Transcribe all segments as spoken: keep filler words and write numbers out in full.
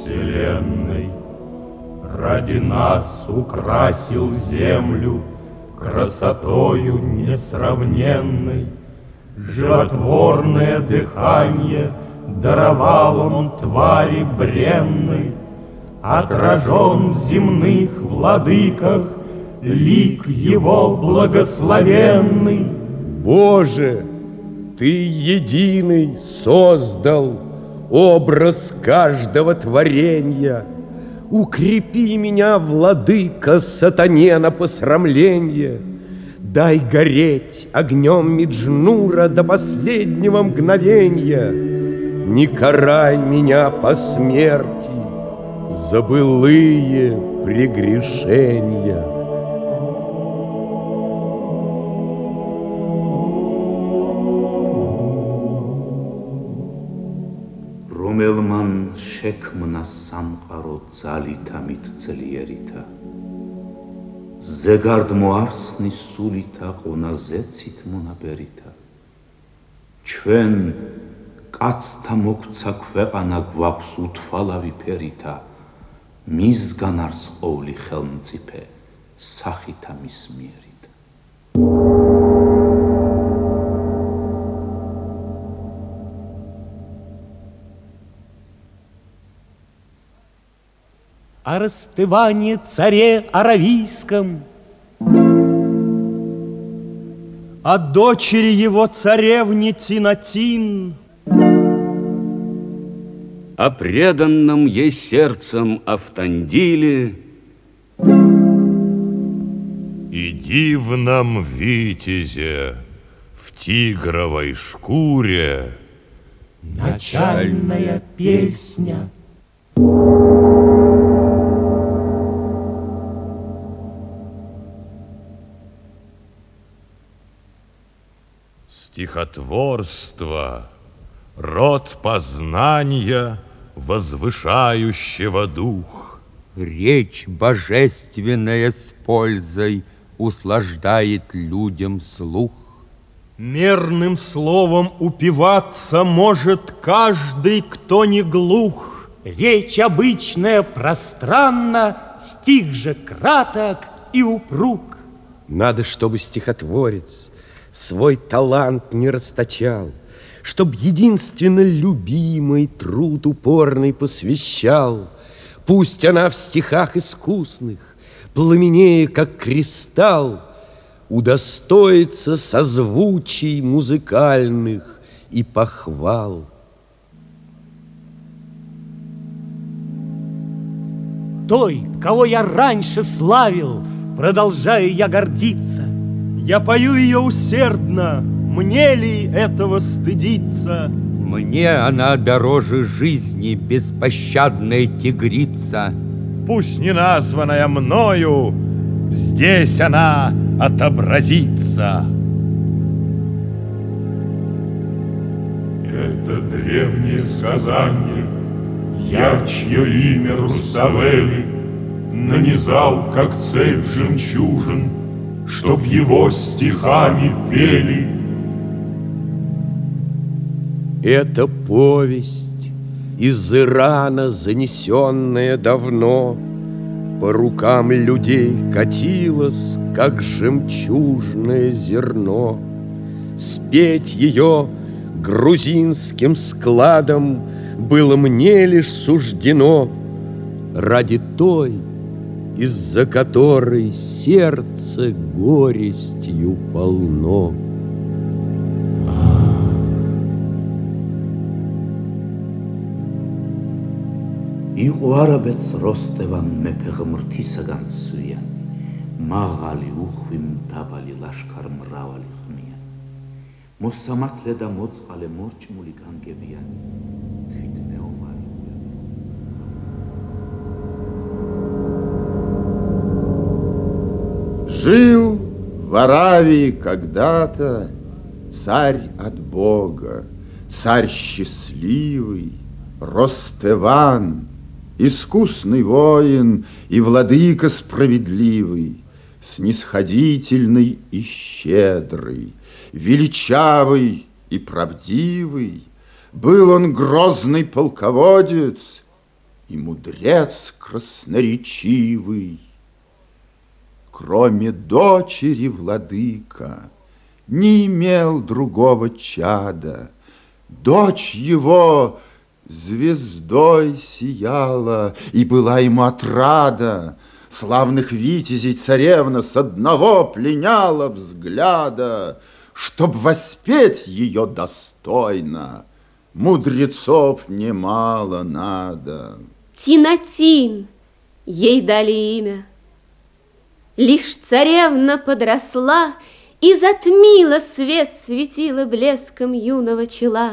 вселенной. Ради нас украсил землю красотою несравненной. Животворное дыхание даровал он твари бренной. Отражен в земных владыках лик его благословенный. Боже, Ты единый создал образ каждого творенья. Укрепи меня, владыка, сатане на посрамленье. Дай гореть огнем Меджнура до последнего мгновенья. Не карай меня по смерти за былые прегрешения. რომელმან შექმნა სამყარო ძალითა მითწლიერითა, ზეგარდ მოარსნის სულითა ყუნა ზეცით მონაბერითა. ჩვენ კაცთა მოგვცა ქვეყანა გვაქვს უთვალავი ფერითა, მისგან არს ყოვლი ხელმწიფე სახითა მისმიერით. О расставании царе Аравийском, о дочери его царевне Тинатин, о преданном ей сердцем Автандиле и дивном витязе в тигровой шкуре. Начальная песня. Стихотворство — род познания, возвышающего дух. Речь божественная с пользой услаждает людям слух. Мерным словом упиваться может каждый, кто не глух. Речь обычная пространна, стих же краток и упруг. Надо, чтобы стихотворец свой талант не расточал, чтоб единственно любимый труд упорный посвящал. Пусть она в стихах искусных, пламенея, как кристалл, удостоится созвучий музыкальных и похвал. Той, кого я раньше славил, продолжаю я гордиться. Я пою ее усердно, мне ли этого стыдиться? Мне она дороже жизни, беспощадная тигрица. Пусть не названная мною, здесь она отобразится. Это древнее сказание, я, чье имя Руставели, нанизал, как цепь жемчужин, чтоб его стихами пели. Это повесть из Ирана, занесенная давно, по рукам людей катилась, как жемчужное зерно. Спеть ее грузинским складом было мне лишь суждено ради той, из-за которой сердце горестью полно. იყო არაბეთს როსტევან მეფე ღმრთისაგან სვიან, მაღალი უხვი მდაბალი ლაშქარ მრავალი ხმიან, მოსამართლე და მოწყალე მორჭმული განგებიან, თვით მეომარი. Жил в Аравии когда-то царь от Бога, царь счастливый, Ростеван, искусный воин и владыка справедливый, снисходительный и щедрый, величавый и правдивый. Был он грозный полководец и мудрец красноречивый. Кроме дочери владыка не имел другого чада. Дочь его звездой сияла, и была ему отрада. Славных витязей царевна с одного пленяла взгляда. Чтоб воспеть ее достойно, мудрецов немало надо. Тинатин, ей дали имя. Лишь царевна подросла и затмила свет светила блеском юного чела.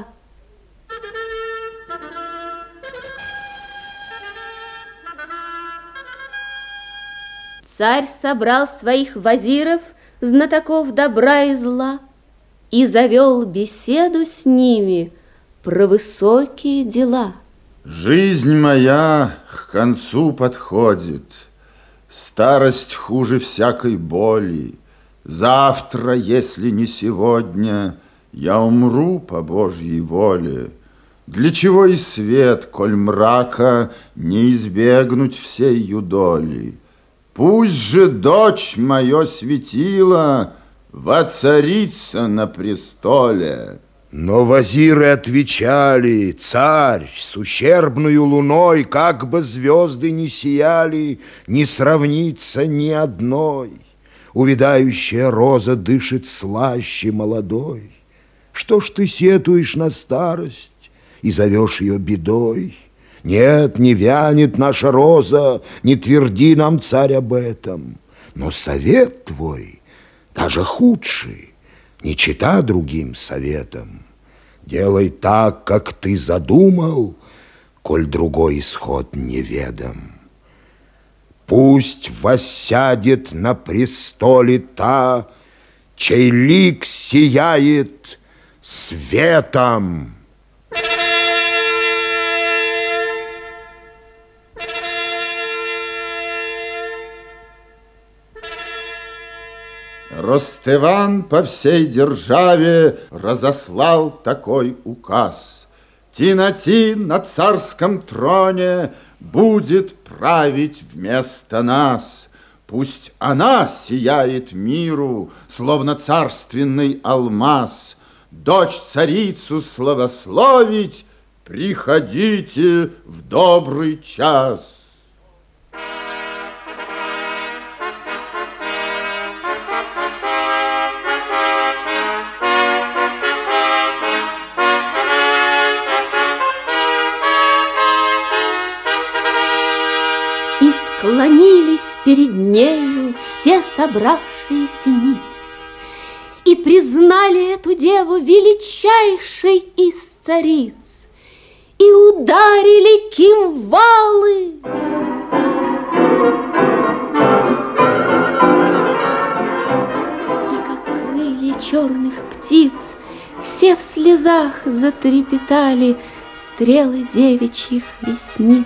Царь собрал своих вазиров, знатоков добра и зла, и завел беседу с ними про высокие дела. Жизнь моя к концу подходит, старость хуже всякой боли. Завтра, если не сегодня, я умру по Божьей воле. Для чего и свет, коль мрака не избегнуть всей юдоли? Пусть же дочь мое светила воцарится на престоле. Но вазиры отвечали: царь, с ущербную луной, как бы звезды не сияли, не сравнится ни одной. Увядающая роза дышит слаще молодой. Что ж ты сетуешь на старость и зовешь ее бедой? Нет, не вянет наша роза, не тверди нам, царь, об этом. Но совет твой, даже худший, не чита другим советам. Делай так, как ты задумал, коль другой исход неведом. Пусть воссядет на престоле та, чей лик сияет светом. Ростыван по всей державе разослал такой указ: Тинатин на царском троне будет править вместо нас. Пусть она сияет миру, словно царственный алмаз. Дочь царицу славословить приходите в добрый час. Склонились перед нею все собравшиеся ниц и признали эту деву величайшей из цариц и ударили кимвалы. И как крылья черных птиц все в слезах затрепетали стрелы девичьих ресниц.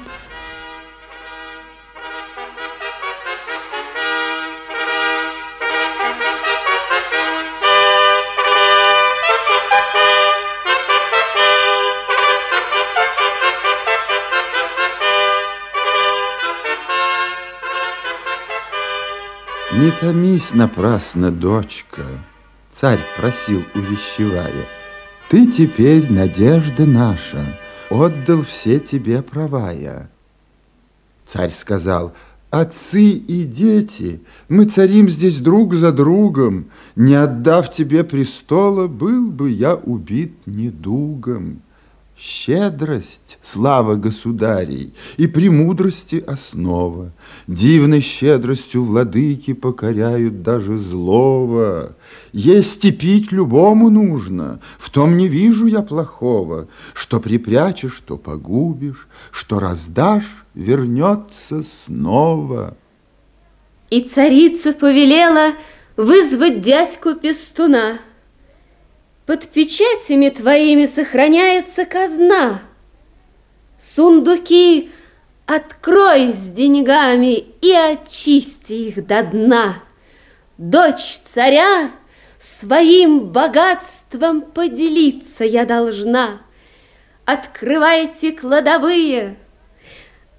Не томись напрасно, дочка, царь просил, увещевая. Ты теперь надежда наша, отдал все тебе права я. Царь сказал: отцы и дети, мы царим здесь друг за другом. Не отдав тебе престола, был бы я убит недугом. Щедрость — слава государей, и премудрости основа. Дивной щедростью владыки покоряют даже злого. Есть и пить любому нужно, в том не вижу я плохого. Что припрячешь, то погубишь, что раздашь, вернется снова. И царица повелела вызвать дядьку Пестуна. Под печатями твоими сохраняется казна. Сундуки открой с деньгами и очисти их до дна. Дочь царя своим богатством поделиться я должна. Открывайте кладовые,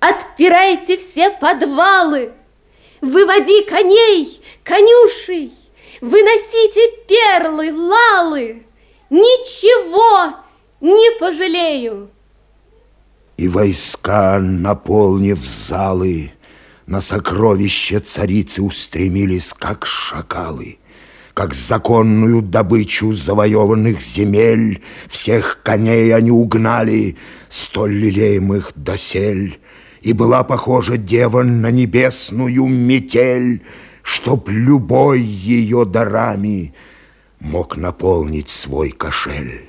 отпирайте все подвалы, выводи коней, конюшей, выносите перлы, лалы, ничего не пожалею. И войска, наполнив залы, на сокровища царицы устремились, как шакалы, как законную добычу завоеванных земель. Всех коней они угнали, столь лелеемых досель, и была похожа дева на небесную метель, чтоб любой ее дарами мог наполнить свой кошель.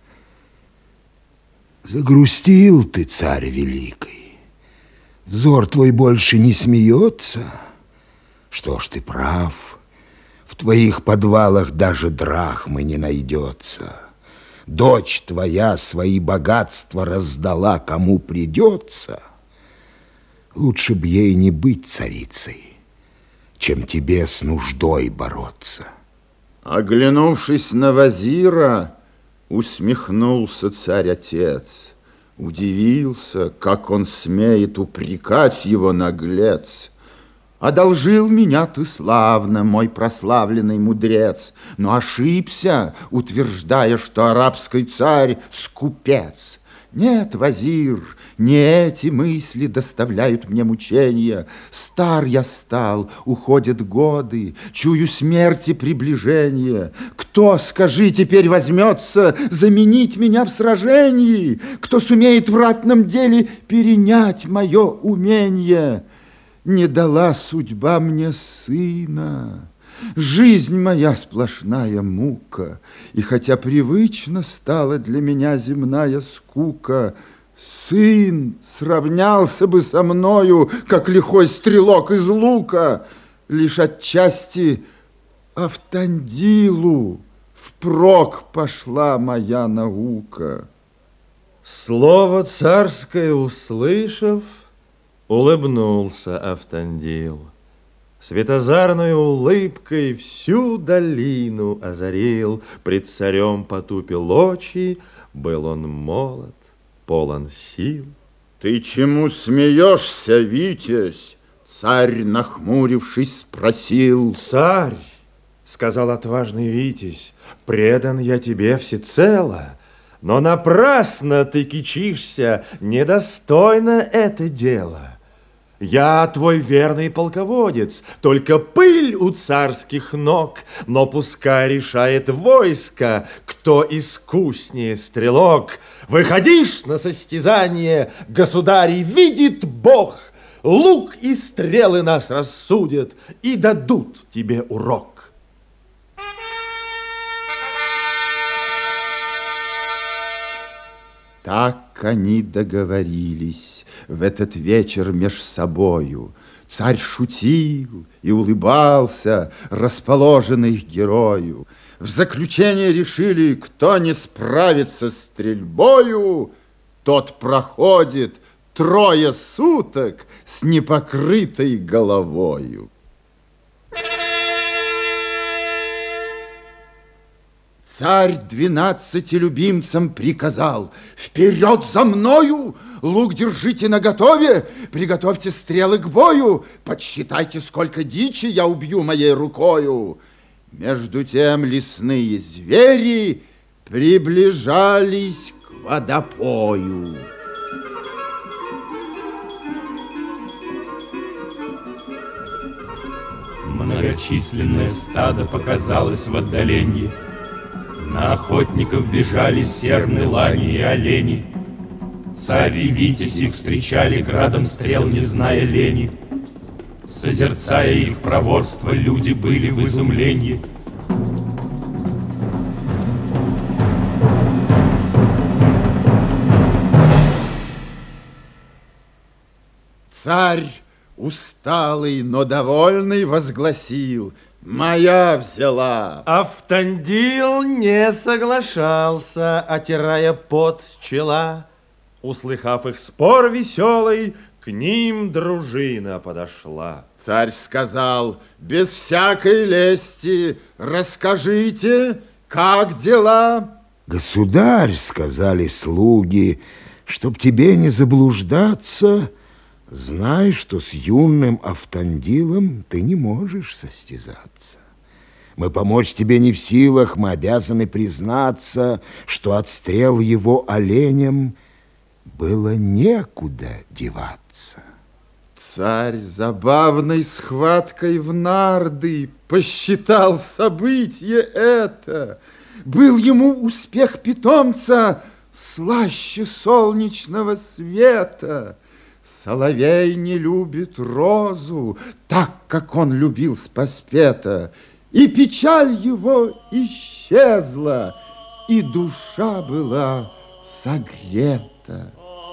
Загрустил ты, царь великий, взор твой больше не смеется. Что ж, ты прав, в твоих подвалах даже драхмы не найдется. Дочь твоя свои богатства раздала, кому придется. Лучше б ей не быть царицей, чем тебе с нуждой бороться. Оглянувшись на вазира, усмехнулся царь-отец, удивился, как он смеет упрекать его наглец. Одолжил меня ты славно, мой прославленный мудрец, но ошибся, утверждая, что арабский царь скупец. Нет, вазир, не эти мысли доставляют мне мучения. Стар я стал, уходят годы, чую смерти приближение. Кто, скажи, теперь возьмется заменить меня в сражении? Кто сумеет в ратном деле перенять мое умение? Не дала судьба мне сына. Жизнь моя сплошная мука, и хотя привычно стала для меня земная скука, сын сравнялся бы со мною, как лихой стрелок из лука, лишь отчасти Автандилу впрок пошла моя наука. Слово царское услышав, улыбнулся Автандил. Светозарной улыбкой всю долину озарил, пред царем потупил очи, был он молод, полон сил. Ты чему смеешься, Витязь? Царь, нахмурившись, спросил. Царь, сказал отважный Витязь, предан я тебе всецело, но напрасно ты кичишься, недостойно это дело. Я твой верный полководец, только пыль у царских ног, но пускай решает войско, кто искуснее стрелок. Выходишь на состязание, государь, видит Бог, лук и стрелы нас рассудят и дадут тебе урок. Так они договорились в этот вечер меж собою. Царь шутил и улыбался, расположенный герою. В заключение решили, кто не справится с стрельбою, тот проходит трое суток с непокрытой головою. Царь двенадцати любимцам приказал: вперед за мною, лук держите наготове, приготовьте стрелы к бою, подсчитайте, сколько дичи я убью моей рукою. Между тем лесные звери приближались к водопою. Многочисленное стадо показалось в отдалении. На охотников бежали серны, лани и олени. Царь и Витязь их встречали градом стрел, не зная лени. Созерцая их проворство, люди были в изумлении. Царь, усталый, но довольный, возгласил: моя взяла. Автандил не соглашался, отирая пот с чела. Услыхав их спор веселый, к ним дружина подошла. Царь сказал: без всякой лести расскажите, как дела? Государь, сказали слуги, чтоб тебе не заблуждаться, Знай, что с юным Автандилом ты не можешь состязаться. Мы помочь тебе не в силах, мы обязаны признаться, что от стрел его оленем было некуда деваться. Царь забавной схваткой в нарды посчитал событие это. Был ему успех питомца слаще солнечного света. Соловей не любит розу так, как он любил Спаспета, и печаль его исчезла, и душа была согрета.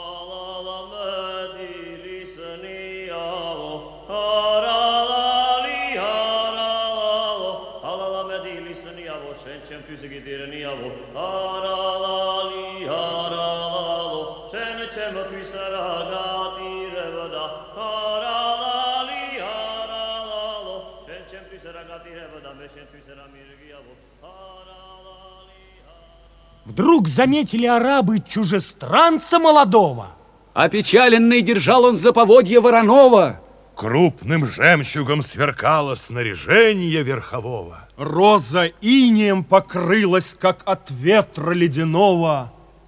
Вдруг заметили арабы чужестранца молодого. Опечаленный держал он за поводья Воронова. Крупным жемчугом сверкало снаряжение верхового. Роза инеем покрылась, как от ветра ледяного.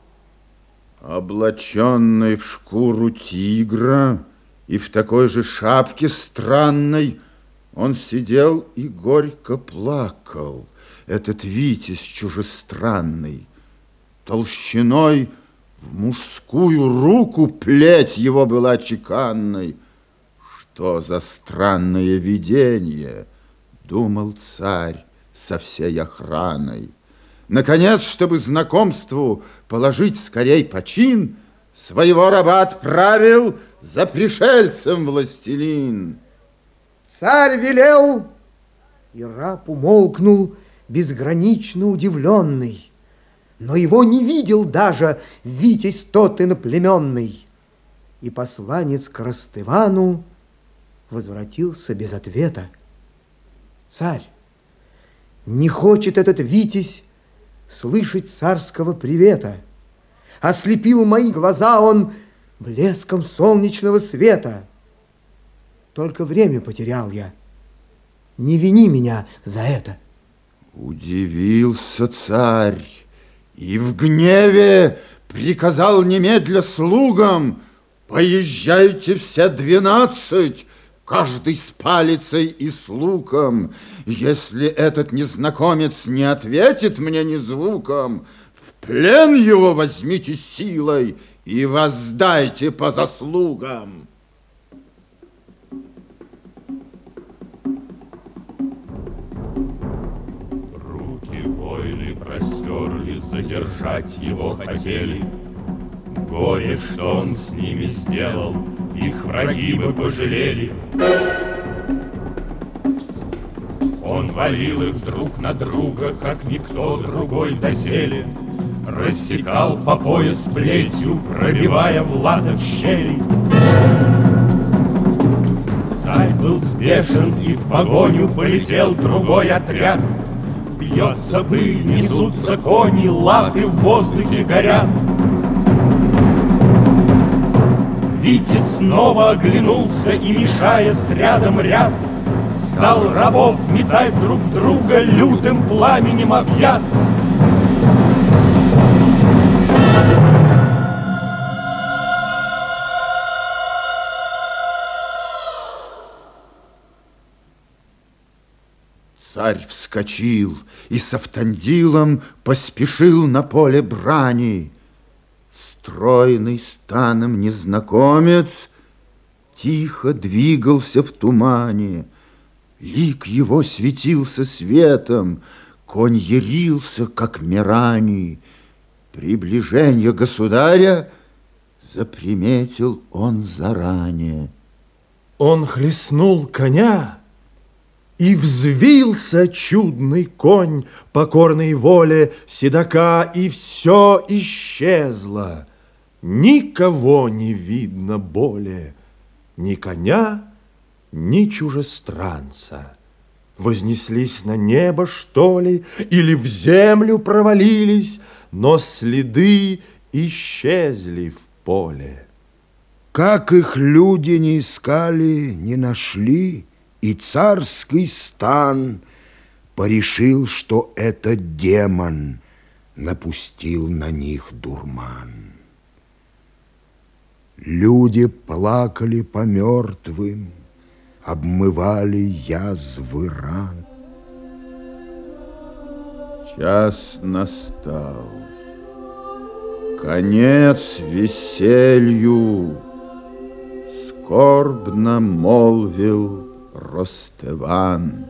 Облаченный в шкуру тигра и в такой же шапке странной, он сидел и горько плакал, этот Витязь чужестранный. Толщиной в мужскую руку плеть его была чеканной. Что за странное видение, думал царь со всей охраной. Наконец, чтобы знакомству положить скорей почин, своего раба отправил за пришельцем властелин. Царь велел, и раб умолкнул, безгранично удивленный. Но его не видел даже Витязь тот иноплеменный. И посланец к Ростывану возвратился без ответа. Царь, не хочет этот Витязь слышать царского привета. Ослепил мои глаза он блеском солнечного света. Только время потерял я. Не вини меня за это. Удивился царь и в гневе приказал немедля слугам: поезжайте все двенадцать, каждый с палицей и с луком. Если этот незнакомец не ответит мне ни звуком, в плен его возьмите силой и воздайте по заслугам. Руки воины простерли, задержать его хотели. Горе, что он с ними сделал, их враги бы пожалели. Он валил их друг на друга, как никто другой доселе. Рассекал по пояс плетью, пробивая в латах щели. Царь был спешен, и в погоню полетел другой отряд. Бьется пыль, несутся кони, латы в воздухе горят. Витязь снова оглянулся и, мешаясь рядом ряд, стал рабов метать друг друга, лютым пламенем объят. Царь вскочил и с Автандилом поспешил на поле брани. Стройный станом незнакомец тихо двигался в тумане. Лик его светился светом, конь ярился, как мирани. Приближение государя заприметил он заранее. Он хлестнул коня, и взвился чудный конь покорной воле седока, и все исчезло. Никого не видно более, ни коня, ни чужестранца. Вознеслись на небо, что ли, или в землю провалились, но следы исчезли в поле. Как их люди не искали, не нашли, и царский стан порешил, что это демон напустил на них дурман. Люди плакали по мертвым, обмывали язвы ран. Час настал, конец веселью, скорбно молвил Ростеван.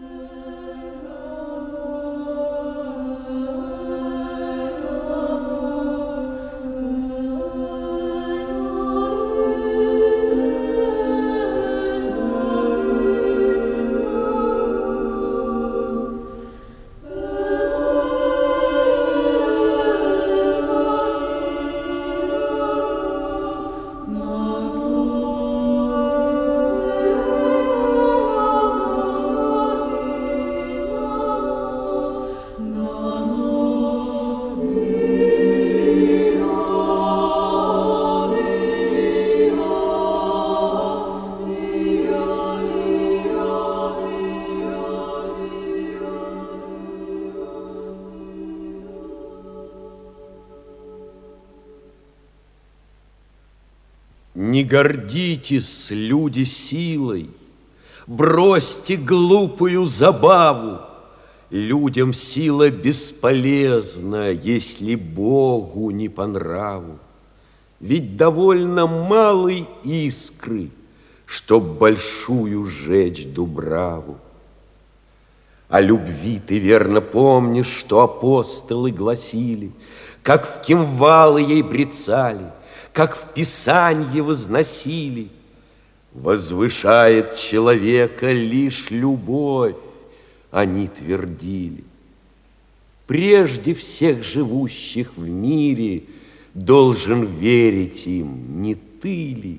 Не гордитесь, люди, силой, бросьте глупую забаву. Людям сила бесполезна, если Богу не по нраву. Ведь довольно малой искры, чтоб большую сжечь дубраву. О любви ты верно помнишь, что апостолы гласили, как в кимвалы ей брецали, как в Писанье возносили. Возвышает человека лишь любовь, они твердили. Прежде всех живущих в мире должен верить им, не ты ли?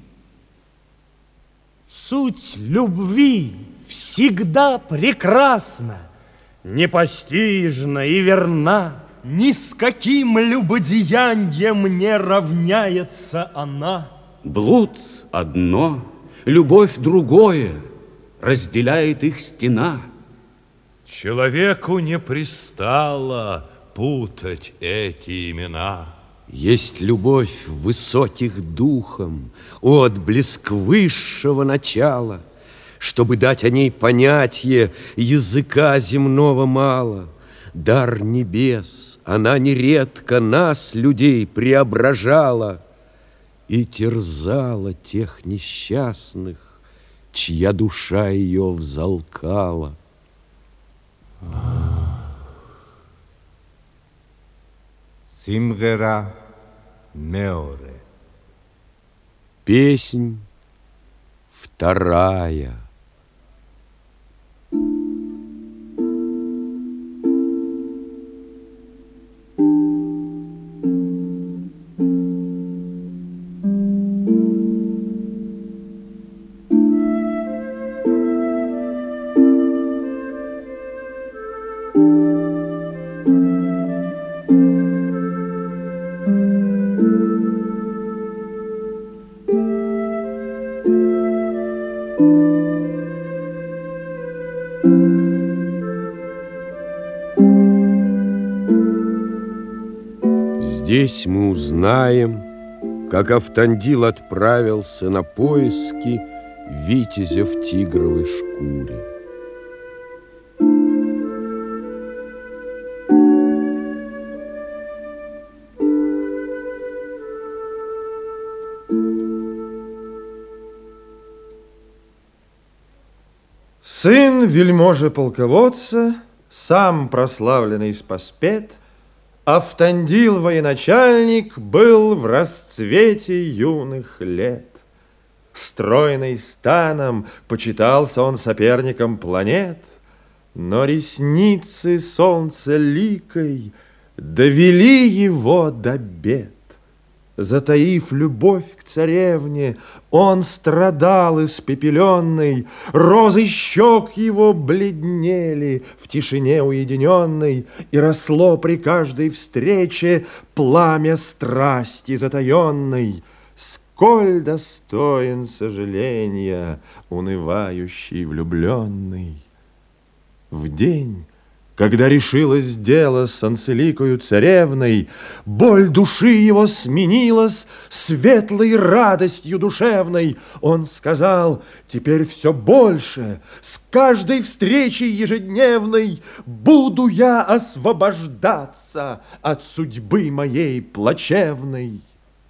Суть любви всегда прекрасна, непостижна и верна. Ни с каким любодеянием не равняется она. Блуд одно, любовь другое, разделяет их стена. Человеку не пристало путать эти имена. Есть любовь высоких духом, отблеск высшего начала. Чтобы дать о ней понятие, языка земного мало. Дар небес, она нередко нас, людей, преображала и терзала тех несчастных, чья душа ее взалкала. Симгера меоре. Песнь вторая. Здесь мы узнаем, как Автандил отправился на поиски витязя в тигровой шкуре. Сын вельможи-полководца, сам прославленный спаспет, Автандил военачальник был в расцвете юных лет. Стройный станом почитался он соперником планет, но ресницы солнцеликой довели его до бед. Затаив любовь к царевне, он страдал испепеленный, розы щек его бледнели в тишине уединенной, и росло при каждой встрече пламя страсти затаенной. С сколь достоин сожаления унывающий влюбленный. В день, когда решилось дело с Анцеликою царевной, боль души его сменилась светлой радостью душевной. Он сказал: теперь все больше, с каждой встречей ежедневной буду я освобождаться от судьбы моей плачевной.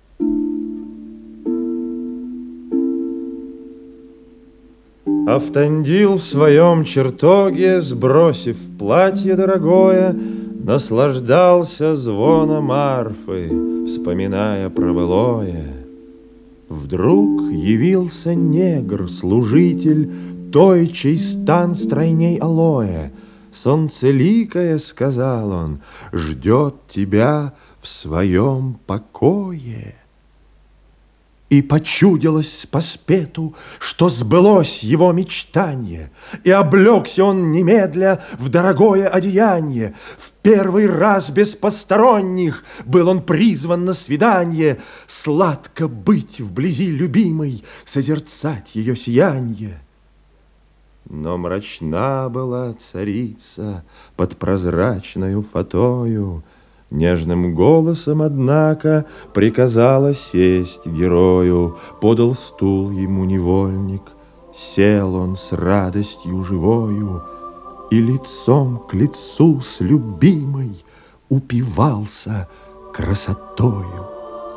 Автандил в своем чертоге, сбросив платье дорогое, наслаждался звоном арфы, вспоминая про былое. Вдруг явился негр, служитель той, чей стан стройней алоэ. Солнцеликая, сказал он, ждет тебя в своем покое. И почудилось Паспету, что сбылось его мечтание, и облегся он немедля в дорогое одеяние. В первый раз без посторонних был он призван на свидание, сладко быть вблизи любимой, созерцать ее сиянье. Но мрачна была царица под прозрачною фатою. Нежным голосом, однако, приказала сесть герою. Подал стул ему невольник, сел он с радостью живою и лицом к лицу с любимой упивался красотою.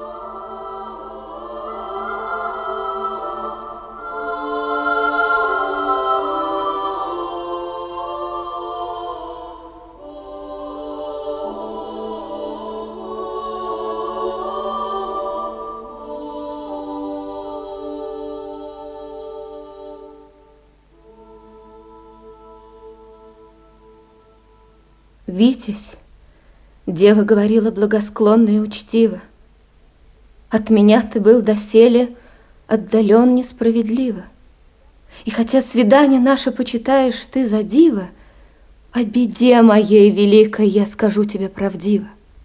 Витязь, дева говорила благосклонно и учтиво, от меня ты был доселе отдален несправедливо. И хотя свидание наше почитаешь ты за диво, о беде моей великой я скажу тебе правдиво.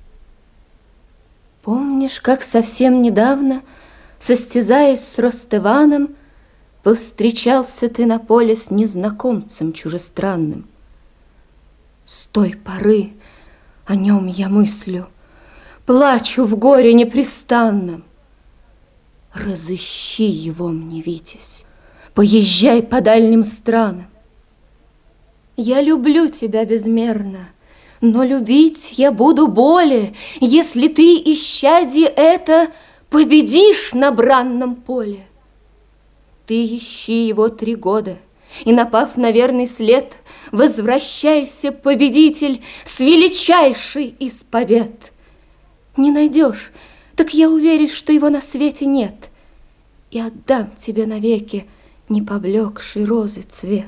Помнишь, как совсем недавно, состязаясь с Ростываном, повстречался ты на поле с незнакомцем чужестранным? С той поры о нем я мыслю, плачу в горе непрестанном. Разыщи его мне, Витязь, поезжай по дальним странам. Я люблю тебя безмерно, но любить я буду более, если ты, исчадье это, победишь на бранном поле. Ты ищи его три года, и, напав на верный след, возвращайся, победитель, с величайшей из побед. Не найдешь, так я уверюсь, что его на свете нет, и отдам тебе навеки не поблекший розы цвет.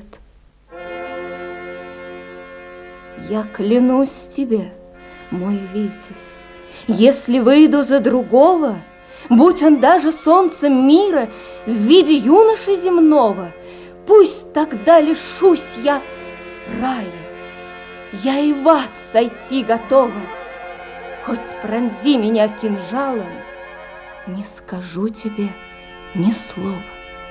Я клянусь тебе, мой Витязь, если выйду за другого, будь он даже солнцем мира в виде юноши земного, пусть тогда лишусь я рая, я и в ад сойти готова. Хоть пронзи меня кинжалом, не скажу тебе ни слова.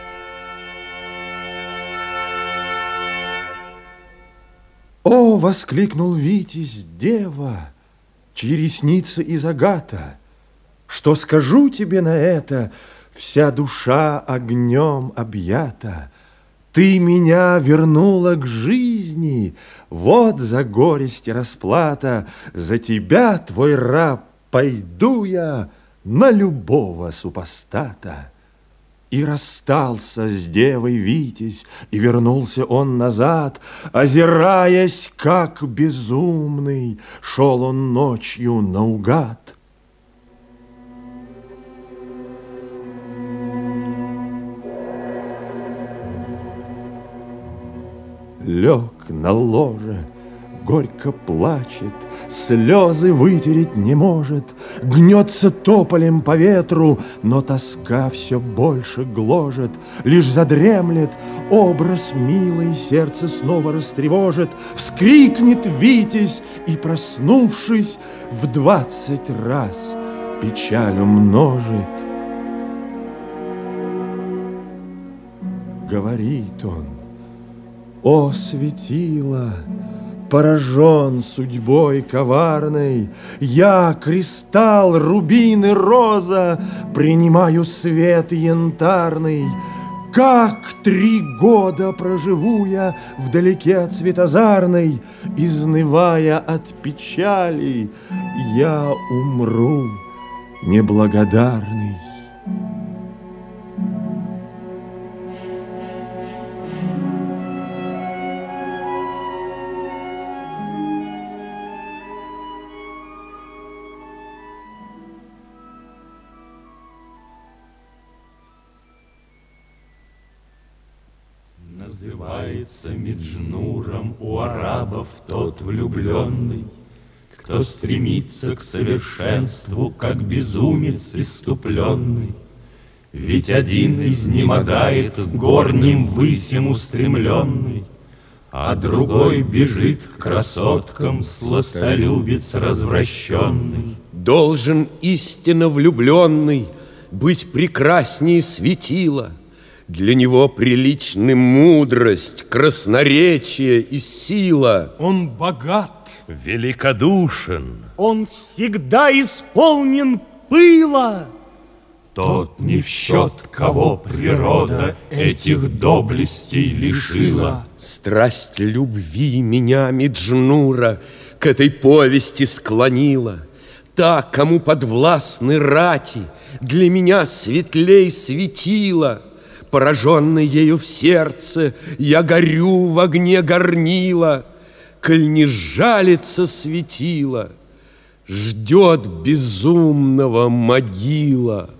О, воскликнул Витязь, дева, чьи ресницы из агата, что скажу тебе на это, вся душа огнем объята. Ты меня вернула к жизни, вот за горести расплата. За тебя, твой раб, пойду я на любого супостата. И расстался с девой Витязь, и вернулся он назад, озираясь, как безумный, шел он ночью наугад. Лег на ложе, горько плачет, слезы вытереть не может, гнется тополем по ветру, но тоска все больше гложет. Лишь задремлет образ милый, сердце снова растревожит. Вскрикнет Витязь и, проснувшись, в двадцать раз печаль умножит. говорит он. О, светило, поражен судьбой коварной, я, кристалл, рубин и роза, принимаю свет янтарный. Как три года проживу я вдалеке от светозарной, изнывая от печали, я умру неблагодарный. Называется Меджнуром у арабов тот влюбленный, кто стремится к совершенству, как безумец иступленный. Ведь один изнемогает горним высям устремленный, а другой бежит к красоткам, сластолюбец развращенный. Должен истинно влюбленный быть прекраснее светила. Для него приличны мудрость, красноречие и сила. Он богат, великодушен, он всегда исполнен пыла. Тот не в счет, кого природа этих доблестей лишила. Страсть любви меня, Меджнура, к этой повести склонила. Та, кому подвластны рати, для меня светлей светила. Пораженный ею в сердце, я горю в огне горнила. Коль не жалится светила, ждет безумного могила.